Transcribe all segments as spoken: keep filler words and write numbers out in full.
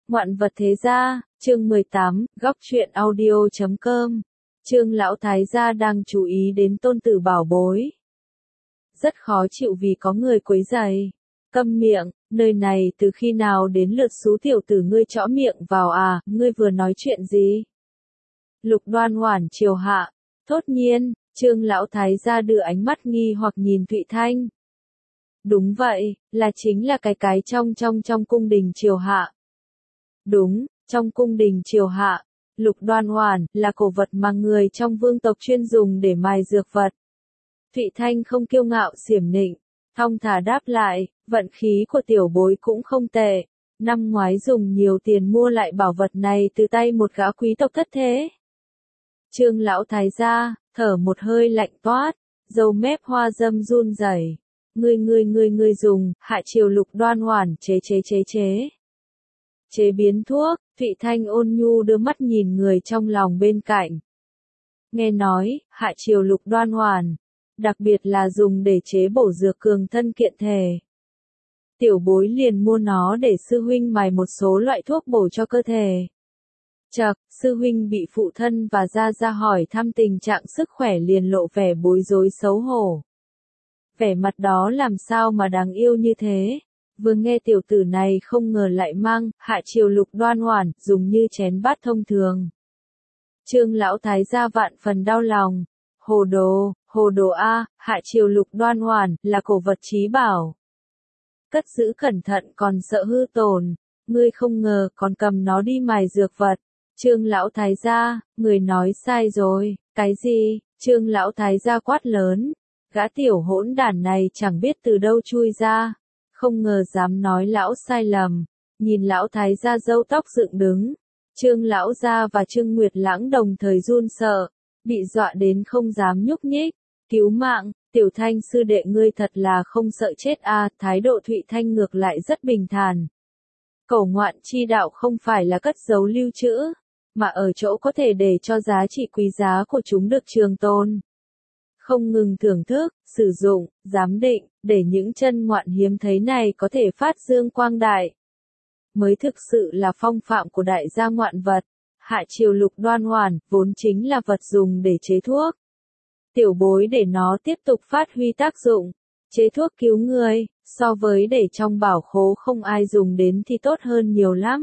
Ngoạn vật thế gia, chương mười tám, góc truyện audio chấm com. Trương lão thái gia đang chú ý đến tôn tử bảo bối. Rất khó chịu vì có người quấy rầy. Câm miệng, nơi này từ khi nào đến lượt xú tiểu tử ngươi chõ miệng vào à, ngươi vừa nói chuyện gì? Lục Đoan Hoản chiều hạ, thốt nhiên, Trương lão thái gia đưa ánh mắt nghi hoặc nhìn Thụy Thanh. Đúng vậy, là chính là cái cái trong trong trong cung đình triều hạ. Đúng, trong cung đình triều hạ, Lục Đoan Hoản là cổ vật mà người trong vương tộc chuyên dùng để mài dược vật. Thụy Thanh không kiêu ngạo xiểm nịnh, thong thả đáp lại, vận khí của tiểu bối cũng không tệ. Năm ngoái dùng nhiều tiền mua lại bảo vật này từ tay một gã quý tộc thất thế. Trương lão thái gia thở một hơi lạnh toát, râu mép hoa dâm run rẩy. Ngươi ngươi ngươi ngươi dùng, hạ triều Lục Đoan Hoản chế chế chế chế. Chế biến thuốc, Thụy Thanh ôn nhu đưa mắt nhìn người trong lòng bên cạnh. Nghe nói, hạ triều Lục Đoan Hoản, đặc biệt là dùng để chế bổ dược cường thân kiện thể. Tiểu bối liền mua nó để sư huynh mài một số loại thuốc bổ cho cơ thể. Chậc, sư huynh bị phụ thân và gia gia hỏi thăm tình trạng sức khỏe liền lộ vẻ bối rối xấu hổ. Vẻ mặt đó làm sao mà đáng yêu như thế. Vừa nghe tiểu tử này không ngờ lại mang, hạ triều Lục Đoan Hoản, dùng như chén bát thông thường. Trương lão thái gia vạn phần đau lòng. Hồ đồ, hồ đồ a, hạ triều Lục Đoan Hoản, là cổ vật trí bảo. Cất giữ cẩn thận còn sợ hư tổn, ngươi không ngờ còn cầm nó đi mài dược vật. Trương lão thái gia, người nói sai rồi, cái gì? Trương lão thái gia quát lớn. Gã tiểu hỗn đản này chẳng biết từ đâu chui ra. Không ngờ dám nói lão sai lầm. Nhìn lão thái gia râu tóc dựng đứng. Trương lão gia và Trương Nguyệt Lãng đồng thời run sợ. Bị dọa đến không dám nhúc nhích. Cứu mạng, tiểu Thanh sư đệ ngươi thật là không sợ chết a. Thái độ Thụy Thanh ngược lại rất bình thản. Cẩu ngoạn chi đạo không phải là cất giấu lưu trữ, mà ở chỗ có thể để cho giá trị quý giá của chúng được trường tồn. Không ngừng thưởng thức, sử dụng, giám định, để những chân ngoạn hiếm thấy này có thể phát dương quang đại. Mới thực sự là phong phạm của đại gia ngoạn vật. Hạ triều Lục Đoan Hoản, vốn chính là vật dùng để chế thuốc. Tiểu bối để nó tiếp tục phát huy tác dụng. Chế thuốc cứu người, so với để trong bảo khố không ai dùng đến thì tốt hơn nhiều lắm.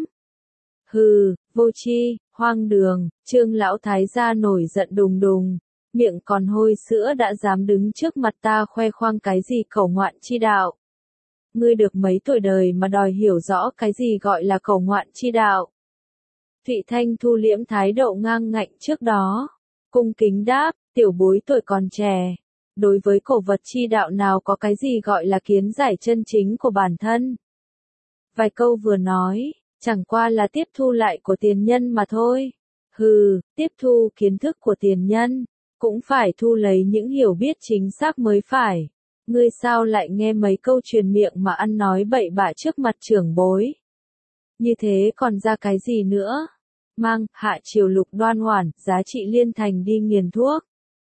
Hừ, vô tri, hoang đường, Trương lão thái gia nổi giận đùng đùng. Miệng còn hôi sữa đã dám đứng trước mặt ta khoe khoang cái gì cẩu ngoạn chi đạo. Ngươi được mấy tuổi đời mà đòi hiểu rõ cái gì gọi là cẩu ngoạn chi đạo. Thụy Thanh thu liễm thái độ ngang ngạnh trước đó. Cung kính đáp, tiểu bối tuổi còn trẻ. Đối với cổ vật chi đạo nào có cái gì gọi là kiến giải chân chính của bản thân. Vài câu vừa nói, chẳng qua là tiếp thu lại của tiền nhân mà thôi. Hừ, tiếp thu kiến thức của tiền nhân. Cũng phải thu lấy những hiểu biết chính xác mới phải. Ngươi sao lại nghe mấy câu truyền miệng mà ăn nói bậy bạ trước mặt trưởng bối. Như thế còn ra cái gì nữa? Mang, hạ triều Lục Đoan Hoản, giá trị liên thành đi nghiền thuốc.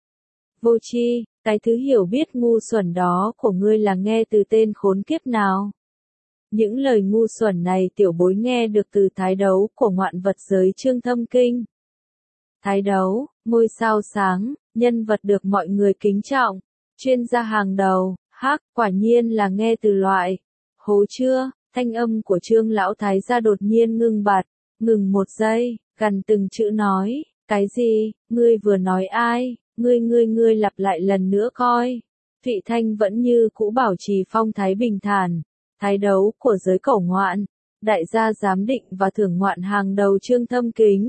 Vô tri, cái thứ hiểu biết ngu xuẩn đó của ngươi là nghe từ tên khốn kiếp nào? Những lời ngu xuẩn này tiểu bối nghe được từ thái đấu của ngoạn vật giới Trương Thâm Kinh. Thái đấu, ngôi sao sáng, nhân vật được mọi người kính trọng, chuyên gia hàng đầu, hắc, quả nhiên là nghe từ loại. Hố chưa, thanh âm của Trương lão thái gia đột nhiên ngưng bặt, ngừng một giây, gần từng chữ nói, cái gì, ngươi vừa nói ai, ngươi ngươi ngươi lặp lại lần nữa coi. Thụy Thanh vẫn như cũ bảo trì phong thái bình thản, thái đấu của giới cẩu ngoạn, đại gia giám định và thưởng ngoạn hàng đầu Trương Thâm Kính.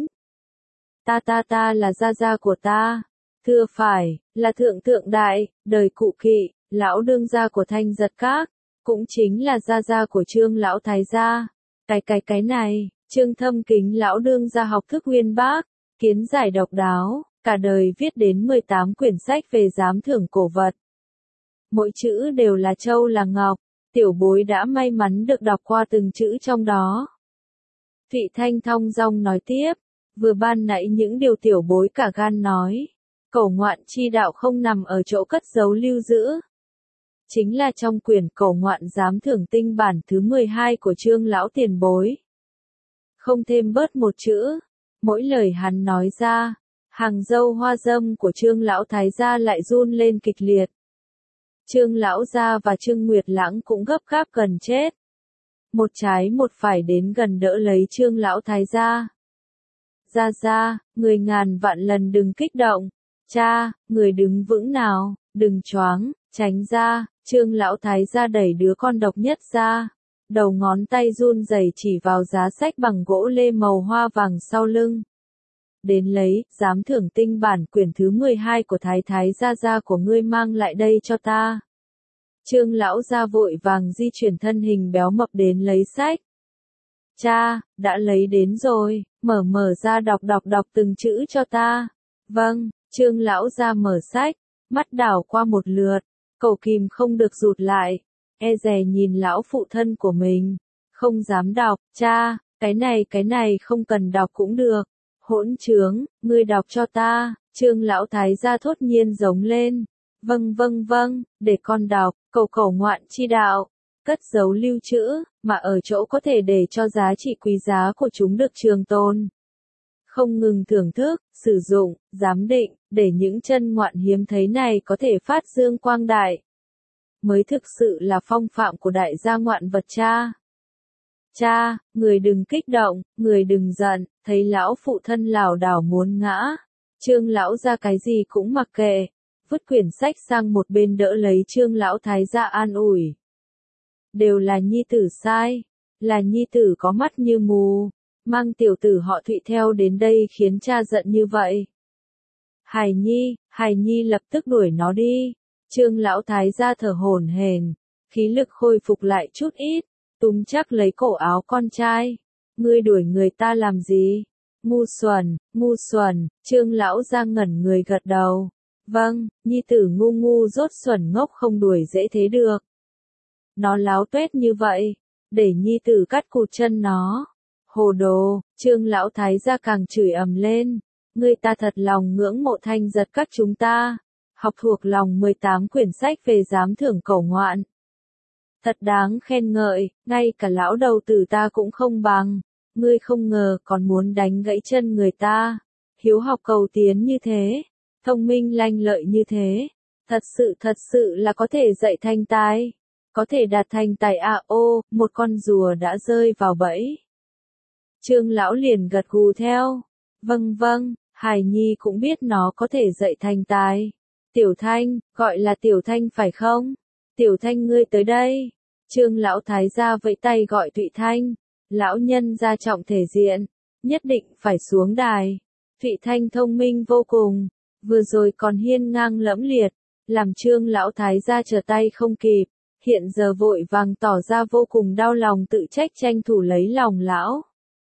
Ta ta ta là gia gia của ta. Thưa phải, là thượng thượng đại, đời cụ kỵ, lão đương gia của Thanh Giật Các, cũng chính là gia gia của Trương lão thái gia. Cái cái cái này, Trương Thâm Kính lão đương gia học thức uyên bác, kiến giải độc đáo, cả đời viết đến mười tám quyển sách về giám thưởng cổ vật. Mỗi chữ đều là châu là ngọc, tiểu bối đã may mắn được đọc qua từng chữ trong đó. Thụy Thanh thong dong nói tiếp. Vừa ban nãy những điều tiểu bối cả gan nói. Cẩu ngoạn chi đạo không nằm ở chỗ cất giấu lưu giữ. Chính là trong quyển Cẩu ngoạn giám thưởng tinh bản thứ mười hai của Trương lão tiền bối. không thêm bớt một chữ. Mỗi lời hắn nói ra, hàng dâu hoa dâm của Trương lão thái gia lại run lên kịch liệt. Trương lão gia và Trương Nguyệt Lãng cũng gấp gáp gần chết. Một trái một phải đến gần đỡ lấy Trương lão thái gia. Gia gia, người ngàn vạn lần đừng kích động. Cha, người đứng vững nào, đừng choáng, tránh ra. Trương lão thái gia đẩy đứa con độc nhất ra. Đầu ngón tay run rẩy chỉ vào giá sách bằng gỗ lê màu hoa vàng sau lưng. Đến lấy, giám thưởng tinh bản quyển thứ mười hai của Thái Thái gia gia của ngươi mang lại đây cho ta. Trương lão gia vội vàng di chuyển thân hình béo mập đến lấy sách. Cha, đã lấy đến rồi, mở mở ra đọc đọc đọc từng chữ cho ta. Vâng, Trương lão gia mở sách, mắt đảo qua một lượt, cậu kìm không được rụt lại, e dè nhìn lão phụ thân của mình, không dám đọc. Cha, cái này cái này không cần đọc cũng được. Hỗn trướng, ngươi đọc cho ta. Trương lão thái gia thốt nhiên giống lên. Vâng vâng vâng, để con đọc. Cầu cầu ngoạn chi đạo, cất giấu lưu trữ, mà ở chỗ có thể để cho giá trị quý giá của chúng được trường tồn. Không ngừng thưởng thức, sử dụng, giám định, để những chân ngoạn hiếm thấy này có thể phát dương quang đại. Mới thực sự là phong phạm của đại gia ngoạn vật cha. Cha, người đừng kích động, người đừng giận, thấy lão phụ thân lảo đảo muốn ngã. Trương lão gia cái gì cũng mặc kệ, vứt quyển sách sang một bên đỡ lấy Trương lão thái gia an ủi. Đều là nhi tử sai, là nhi tử có mắt như mù, mang tiểu tử họ Thụy theo đến đây khiến cha giận như vậy. Hải Nhi, Hải Nhi lập tức đuổi nó đi. Trương lão thái gia thở hổn hển, khí lực khôi phục lại chút ít, túm chắc lấy cổ áo con trai. Ngươi đuổi người ta làm gì? Ngu xuẩn, ngu xuẩn. Trương lão gia ngẩn người gật đầu. Vâng, nhi tử ngu ngu rốt xuẩn ngốc không đuổi dễ thế được. Nó láo tuét như vậy, để nhi tử cắt cụt chân nó. Hồ đồ. Trương lão thái gia càng chửi ầm lên. Ngươi ta thật lòng ngưỡng mộ Thanh Giật các chúng ta. Học thuộc lòng mười tám quyển sách về giám thưởng cẩu ngoạn. Thật đáng khen ngợi, ngay cả lão đầu tử ta cũng không bằng. Ngươi không ngờ còn muốn đánh gãy chân người ta. Hiếu học cầu tiến như thế, thông minh lanh lợi như thế. Thật sự thật sự là có thể dạy thành tài. Có thể đạt thành tài à ô, một con rùa đã rơi vào bẫy. Trương lão liền gật gù theo. Vâng vâng, Hải Nhi cũng biết nó có thể dạy thành tài. Tiểu Thanh, gọi là Tiểu Thanh phải không? Tiểu Thanh ngươi tới đây. Trương lão thái gia vẫy tay gọi Thụy Thanh. Lão nhân gia trọng thể diện, nhất định phải xuống đài. Thụy Thanh thông minh vô cùng, vừa rồi còn hiên ngang lẫm liệt, làm Trương lão thái gia trở tay không kịp, hiện giờ vội vàng tỏ ra vô cùng đau lòng tự trách tranh thủ lấy lòng lão.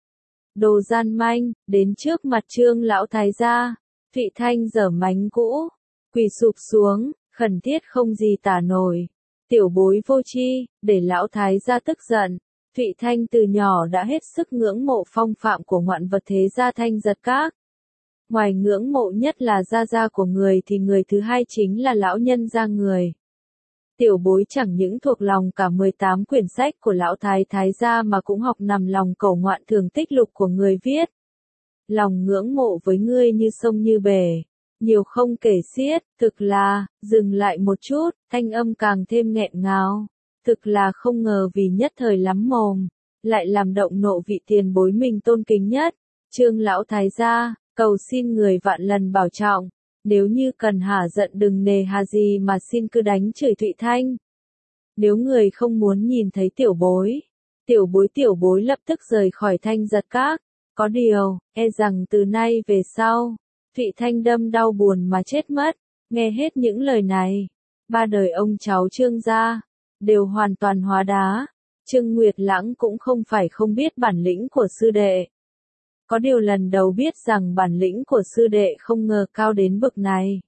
Đồ gian manh, đến trước mặt Trương lão thái gia, Thụy Thanh giở mánh cũ, quỳ sụp xuống, khẩn thiết không gì tả nổi. Tiểu bối vô tri, để lão thái gia tức giận. Thụy Thanh từ nhỏ đã hết sức ngưỡng mộ phong phạm của ngoạn vật thế gia Thanh Giật các. Ngoài ngưỡng mộ nhất là gia gia của người thì người thứ hai chính là lão nhân gia người. Tiểu bối chẳng những thuộc lòng cả mười tám quyển sách của lão thái thái gia mà cũng học nằm lòng cẩu ngoạn thường tích lục của người viết. Lòng ngưỡng mộ với ngươi như sông như bể, nhiều không kể xiết, thực là, dừng lại một chút, thanh âm càng thêm nghẹn ngào. Thực là không ngờ vì nhất thời lắm mồm, lại làm động nộ vị tiền bối mình tôn kính nhất. Trương lão thái gia, cầu xin người vạn lần bảo trọng, nếu như cần hả giận đừng nề hà gì mà xin cứ đánh chửi Thụy Thanh. Nếu người không muốn nhìn thấy tiểu bối, tiểu bối tiểu bối lập tức rời khỏi Thanh Giật các. Có điều, e rằng từ nay về sau, Thụy Thanh đâm đau buồn mà chết mất. Nghe hết những lời này, ba đời ông cháu Trương gia đều hoàn toàn hóa đá. Trương Nguyệt Lãng cũng không phải không biết bản lĩnh của sư đệ. Có điều lần đầu biết rằng bản lĩnh của sư đệ không ngờ cao đến bậc này.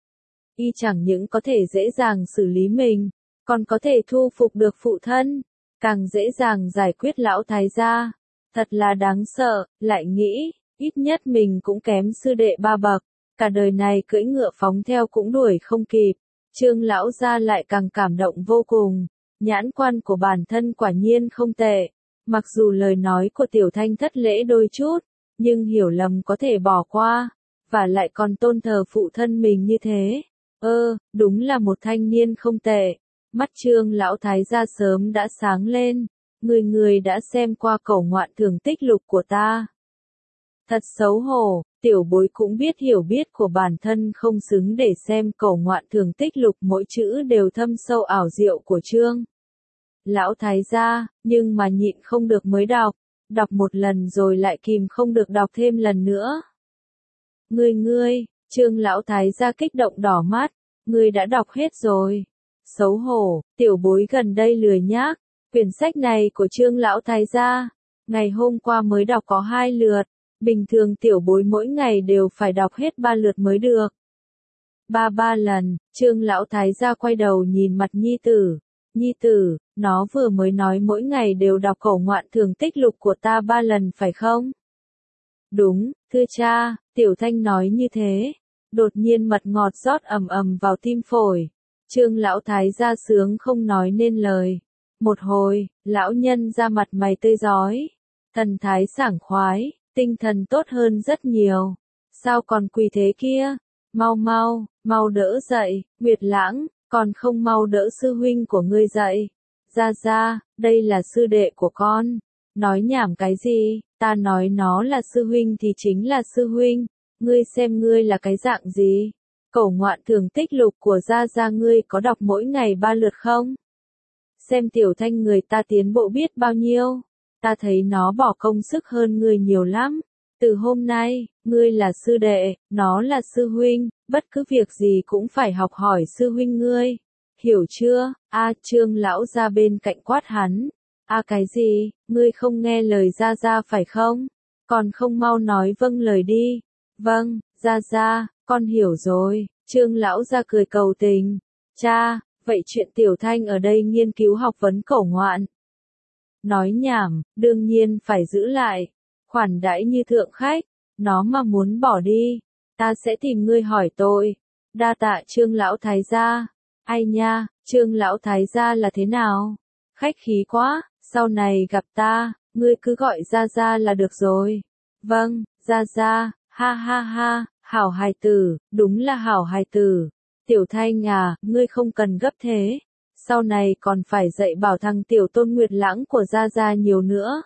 Y chẳng những có thể dễ dàng xử lý mình, còn có thể thu phục được phụ thân, càng dễ dàng giải quyết lão thái gia. Thật là đáng sợ, lại nghĩ, ít nhất mình cũng kém sư đệ ba bậc, cả đời này cưỡi ngựa phóng theo cũng đuổi không kịp. Trương lão gia lại càng cảm động vô cùng, nhãn quan của bản thân quả nhiên không tệ, Mặc dù lời nói của Tiểu Thanh thất lễ đôi chút, nhưng hiểu lầm có thể bỏ qua, và lại còn tôn thờ phụ thân mình như thế. Ơ, đúng là một thanh niên không tệ. Mắt Trương lão thái gia sớm đã sáng lên. Người người đã xem qua cẩu ngoạn thường tích lục của ta. Thật xấu hổ, tiểu bối cũng biết hiểu biết của bản thân không xứng để xem cẩu ngoạn thường tích lục, mỗi chữ đều thâm sâu ảo diệu của Trương lão thái gia, nhưng mà nhịn không được mới đọc, đọc một lần rồi lại kìm không được đọc thêm lần nữa. Ngươi ngươi, Trương lão thái gia kích động đỏ mắt, ngươi đã đọc hết rồi. Xấu hổ, tiểu bối gần đây lười nhác, quyển sách này của Trương lão thái gia, ngày hôm qua mới đọc có hai lượt, bình thường tiểu bối mỗi ngày đều phải đọc hết ba lượt mới được. Ba ba lần, Trương lão thái gia quay đầu nhìn mặt nhi tử. Nhi tử, nó vừa mới nói mỗi ngày đều đọc cẩu ngoạn thường tích lục của ta ba lần phải không? Đúng, thưa cha, Tiểu Thanh nói như thế. Đột nhiên mật ngọt rót ầm ầm vào tim phổi. Trương lão thái gia sướng không nói nên lời. Một hồi, lão nhân ra mặt mày tươi rói. Thần thái sảng khoái, tinh thần tốt hơn rất nhiều. Sao còn quỳ thế kia? Mau mau, mau đỡ dậy, Nguyệt Lãng. Còn không mau đỡ sư huynh của ngươi dậy. Ra ra, đây là sư đệ của con. Nói nhảm cái gì, ta nói nó là sư huynh thì chính là sư huynh. Ngươi xem ngươi là cái dạng gì. Cẩu ngoạn thường tích lục của ra ra ngươi có đọc mỗi ngày ba lượt không? Xem Tiểu Thanh người ta tiến bộ biết bao nhiêu. Ta thấy nó bỏ công sức hơn ngươi nhiều lắm. Từ hôm nay, ngươi là sư đệ, nó là sư huynh, bất cứ việc gì cũng phải học hỏi sư huynh ngươi. Hiểu chưa? A Trương lão ra bên cạnh quát hắn. A cái gì, ngươi không nghe lời ra ra phải không? Còn không mau nói vâng lời đi. Vâng, ra ra, con hiểu rồi. Trương lão ra cười cầu tình. Cha, vậy chuyện Tiểu Thanh ở đây nghiên cứu học vấn cẩu ngoạn. Nói nhảm, đương nhiên phải giữ lại. Khoản đãi như thượng khách, nó mà muốn bỏ đi, ta sẽ tìm ngươi hỏi tội. Đa tạ Trương lão thái gia. Ai nha, Trương lão thái gia là thế nào? Khách khí quá, sau này gặp ta, ngươi cứ gọi ra ra là được rồi. Vâng, ra ra, ha ha ha, hảo hài tử, đúng là hảo hài tử. Tiểu Thanh à, ngươi không cần gấp thế. Sau này còn phải dạy bảo thằng tiểu Tôn Nguyệt Lãng của ra ra nhiều nữa.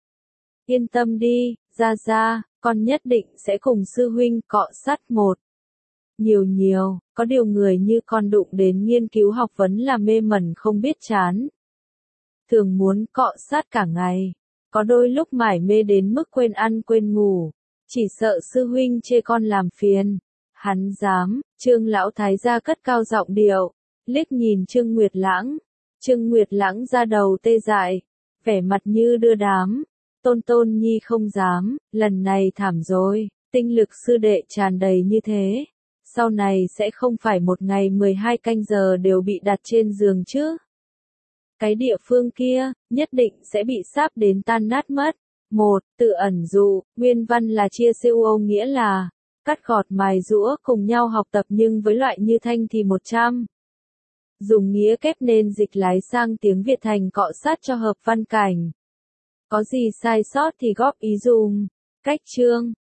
Yên tâm đi, ra ra, con nhất định sẽ cùng sư huynh cọ sát một. Nhiều nhiều, có điều người như con đụng đến nghiên cứu học vấn là mê mẩn không biết chán. Thường muốn cọ sát cả ngày, có đôi lúc mải mê đến mức quên ăn quên ngủ, chỉ sợ sư huynh chê con làm phiền. Hắn dám, Trương lão thái gia cất cao giọng điệu, liếc nhìn Trương Nguyệt Lãng. Trương Nguyệt Lãng ra đầu tê dại, vẻ mặt như đưa đám. Tôn Tôn Nhi không dám, lần này thảm rồi, tinh lực sư đệ tràn đầy như thế. Sau này sẽ không phải một ngày mười hai canh giờ đều bị đặt trên giường chứ. Cái địa phương kia, nhất định sẽ bị sáp đến tan nát mất. Một, tự ẩn dụ, nguyên văn là chia siêu nghĩa là, cắt gọt mài giũa cùng nhau học tập nhưng với loại như Thanh thì một trăm. Dùng nghĩa kép nên dịch lái sang tiếng Việt thành cọ sát cho hợp văn cảnh. Có gì sai sót thì góp ý dùm. Cách chương